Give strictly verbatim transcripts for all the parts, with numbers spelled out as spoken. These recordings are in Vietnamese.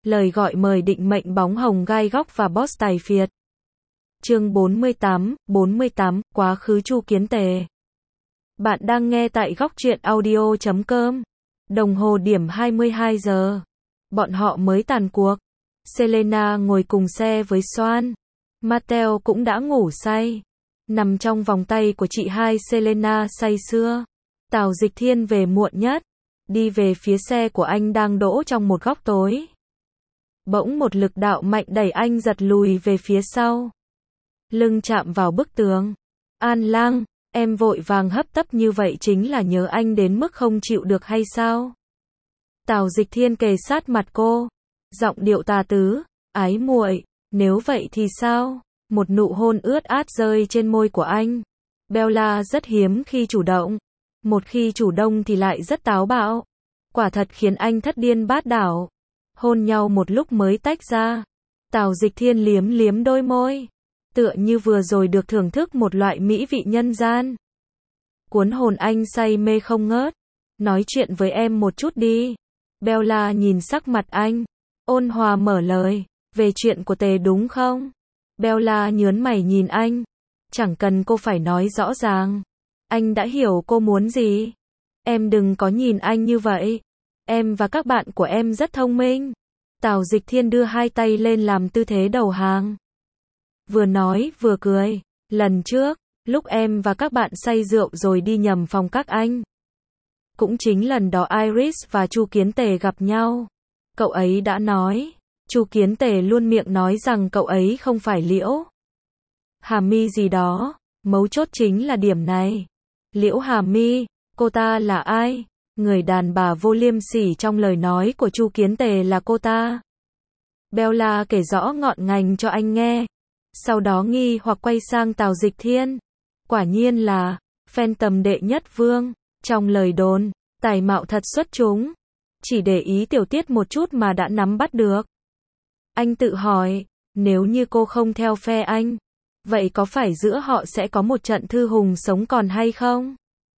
Lời gọi mời định mệnh bóng hồng gai góc và boss tài phiệt. Chương bốn mươi tám, bốn mươi tám, quá khứ Chu Kiến Tề. Bạn đang nghe tại góc truyện audio chấm com. Đồng hồ điểm hai mươi hai giờ. Bọn họ mới tàn cuộc. Selena ngồi cùng xe với Swan. Matteo cũng đã ngủ say. Nằm trong vòng tay của chị hai Selena say sưa. Tào Dịch Thiên về muộn nhất. Đi về phía xe của anh đang đỗ trong một góc tối. Bỗng một lực đạo mạnh đẩy anh giật lùi về phía sau. Lưng chạm vào bức tường. An Lang, em vội vàng hấp tấp như vậy chính là nhớ anh đến mức không chịu được hay sao? Tào Dịch Thiên kề sát mặt cô. Giọng điệu tà tứ, ái muội, nếu vậy thì sao? Một nụ hôn ướt át rơi trên môi của anh. Bella rất hiếm khi chủ động. Một khi chủ động thì lại rất táo bạo. Quả thật khiến anh thất điên bát đảo. Hôn nhau một lúc mới tách ra. Tào Dịch Thiên liếm liếm đôi môi. Tựa như vừa rồi được thưởng thức một loại mỹ vị nhân gian. Cuốn hồn anh say mê không ngớt. Nói chuyện với em một chút đi. Bella nhìn sắc mặt anh. Ôn hòa mở lời. Về chuyện của Tề đúng không? Bella nhớn mày nhìn anh. Chẳng cần cô phải nói rõ ràng. Anh đã hiểu cô muốn gì. Em đừng có nhìn anh như vậy. Em và các bạn của em rất thông minh. Tào Dịch Thiên đưa hai tay lên làm tư thế đầu hàng. Vừa nói vừa cười. Lần trước, lúc em và các bạn say rượu rồi đi nhầm phòng các anh. Cũng chính lần đó Iris và Chu Kiến Tề gặp nhau. Cậu ấy đã nói. Chu Kiến Tề luôn miệng nói rằng cậu ấy không phải Liễu Hà My gì đó. Mấu chốt chính là điểm này. Liễu Hà My, cô ta là ai? Người đàn bà vô liêm sỉ trong lời nói của Chu Kiến Tề là cô ta. Bella kể rõ ngọn ngành cho anh nghe. Sau đó nghi hoặc quay sang Tào Dịch Thiên. Quả nhiên là fan tầm đệ nhất vương. Trong lời đồn, tài mạo thật xuất chúng. Chỉ để ý tiểu tiết một chút mà đã nắm bắt được. Anh tự hỏi, nếu như cô không theo phe anh, vậy có phải giữa họ sẽ có một trận thư hùng sống còn hay không?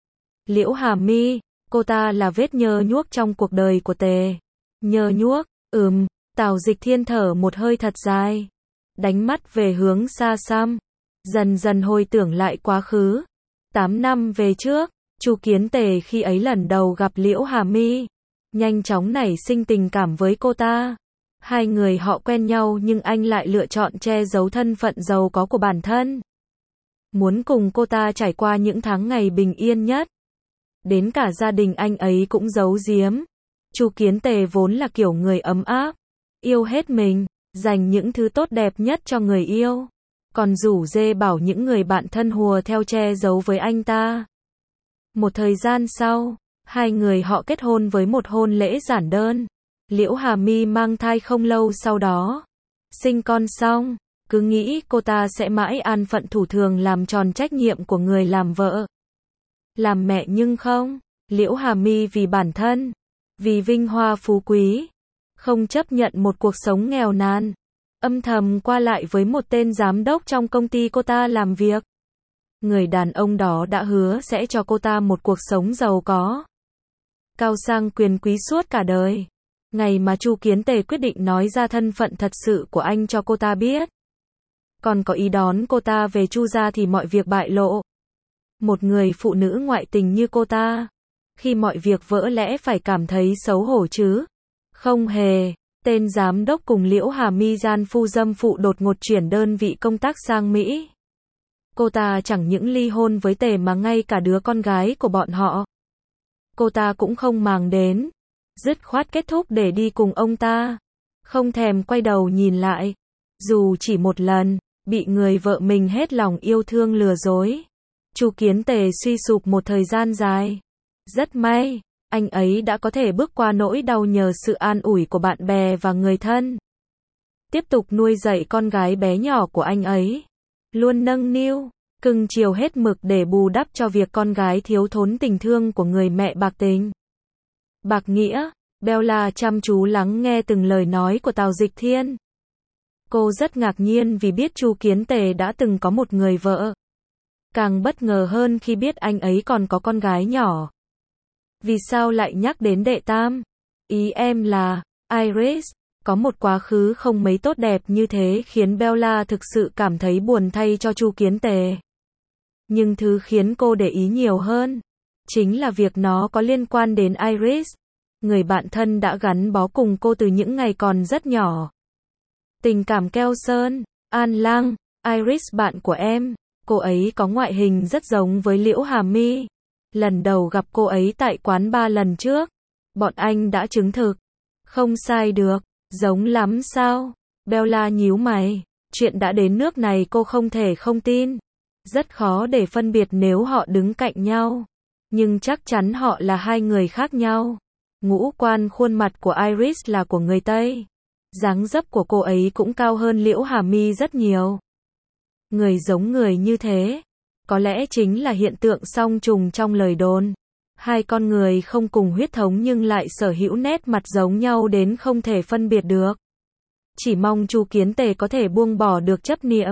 Liễu Hà My, cô ta là vết nhơ nhuốc trong cuộc đời của Tề. Nhơ nhuốc, ừm, Tào Dịch Thiên thở một hơi thật dài. Đánh mắt về hướng xa xăm. Dần dần hồi tưởng lại quá khứ. Tám năm về trước, Chu Kiến Tề khi ấy lần đầu gặp Liễu Hà My. Nhanh chóng nảy sinh tình cảm với cô ta. Hai người họ quen nhau nhưng anh lại lựa chọn che giấu thân phận giàu có của bản thân. Muốn cùng cô ta trải qua những tháng ngày bình yên nhất. Đến cả gia đình anh ấy cũng giấu giếm. Chu Kiến Tề vốn là kiểu người ấm áp. Yêu hết mình, dành những thứ tốt đẹp nhất cho người yêu. Còn rủ dê bảo những người bạn thân hùa theo che giấu với anh ta. Một thời gian sau, hai người họ kết hôn với một hôn lễ giản đơn. Liễu Hà My mang thai không lâu sau đó. Sinh con xong, cứ nghĩ cô ta sẽ mãi an phận thủ thường làm tròn trách nhiệm của người làm vợ. Làm mẹ nhưng không. Liễu Hà My vì bản thân, vì vinh hoa phú quý, không chấp nhận một cuộc sống nghèo nàn. Âm thầm qua lại với một tên giám đốc trong công ty cô ta làm việc. Người đàn ông đó đã hứa sẽ cho cô ta một cuộc sống giàu có, cao sang quyền quý suốt cả đời. Ngày mà Chu Kiến Tề quyết định nói ra thân phận thật sự của anh cho cô ta biết. Còn có ý đón cô ta về Chu gia thì mọi việc bại lộ. Một người phụ nữ ngoại tình như cô ta, khi mọi việc vỡ lẽ phải cảm thấy xấu hổ chứ? Không hề. Tên giám đốc cùng Liễu Hà My gian phu dâm phụ đột ngột chuyển đơn vị công tác sang Mỹ. Cô ta chẳng những ly hôn với Tề mà ngay cả đứa con gái của bọn họ. Cô ta cũng không màng đến. Dứt khoát kết thúc để đi cùng ông ta. Không thèm quay đầu nhìn lại. Dù chỉ một lần, bị người vợ mình hết lòng yêu thương lừa dối. Chu Kiến Tề suy sụp một thời gian dài. Rất may, anh ấy đã có thể bước qua nỗi đau nhờ sự an ủi của bạn bè và người thân. Tiếp tục nuôi dạy con gái bé nhỏ của anh ấy. Luôn nâng niu, cưng chiều hết mực để bù đắp cho việc con gái thiếu thốn tình thương của người mẹ bạc tình. Bạc nghĩa, Bella chăm chú lắng nghe từng lời nói của Tào Dịch Thiên. Cô rất ngạc nhiên vì biết Chu Kiến Tề đã từng có một người vợ. Càng bất ngờ hơn khi biết anh ấy còn có con gái nhỏ. Vì sao lại nhắc đến đệ tam? Ý em là, Iris, Có một quá khứ không mấy tốt đẹp như thế khiến Bella thực sự cảm thấy buồn thay cho Chu Kiến Tề. Nhưng thứ khiến cô để ý nhiều hơn, chính là việc nó có liên quan đến Iris, người bạn thân đã gắn bó cùng cô từ những ngày còn rất nhỏ. Tình cảm keo sơn, An Lang, Iris bạn của em, cô ấy có ngoại hình rất giống với Liễu Hà My. Lần đầu gặp cô ấy tại quán bar lần trước, bọn anh đã chứng thực. Không sai được, giống lắm sao? Bella nhíu mày, chuyện đã đến nước này cô không thể không tin. Rất khó để phân biệt nếu họ đứng cạnh nhau, nhưng chắc chắn họ là hai người khác nhau. Ngũ quan khuôn mặt của Iris là của người Tây. Dáng dấp của cô ấy cũng cao hơn Liễu Hà My rất nhiều. Người giống người như thế, có lẽ chính là hiện tượng song trùng trong lời đồn. Hai con người không cùng huyết thống nhưng lại sở hữu nét mặt giống nhau đến không thể phân biệt được. Chỉ mong Chu Kiến Tề có thể buông bỏ được chấp niệm,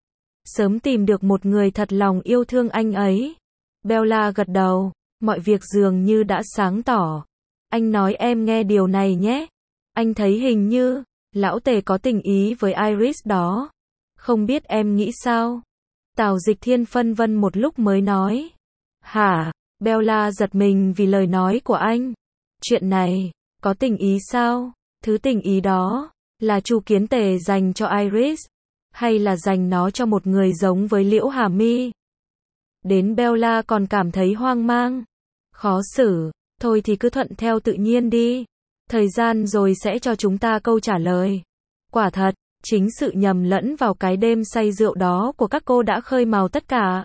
sớm tìm được một người thật lòng yêu thương anh ấy. Bella gật đầu, mọi việc dường như đã sáng tỏ. Anh nói em nghe điều này nhé. Anh thấy hình như, lão Tề có tình ý với Iris đó. Không biết em nghĩ sao? Tào Dịch Thiên phân vân một lúc mới nói. Hả? Bella giật mình vì lời nói của anh. Chuyện này, có tình ý sao? Thứ tình ý đó, là Chu Kiến Tề dành cho Iris, hay là dành nó cho một người giống với Liễu Hà My? Đến Bella còn cảm thấy hoang mang, khó xử. Thôi thì cứ thuận theo tự nhiên đi. Thời gian rồi sẽ cho chúng ta câu trả lời. Quả thật, chính sự nhầm lẫn vào cái đêm say rượu đó của các cô đã khơi mào tất cả.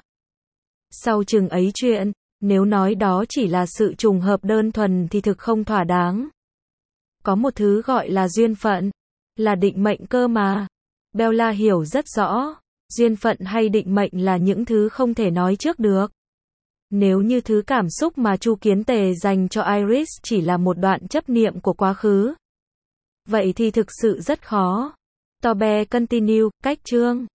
Sau chừng ấy chuyện, nếu nói đó chỉ là sự trùng hợp đơn thuần thì thực không thỏa đáng. Có một thứ gọi là duyên phận, là định mệnh cơ mà. Bella hiểu rất rõ, duyên phận hay định mệnh là những thứ không thể nói trước được. Nếu như thứ cảm xúc mà Chu Kiến Tề dành cho Iris chỉ là một đoạn chấp niệm của quá khứ, vậy thì thực sự rất khó. Tobe continue, cách chương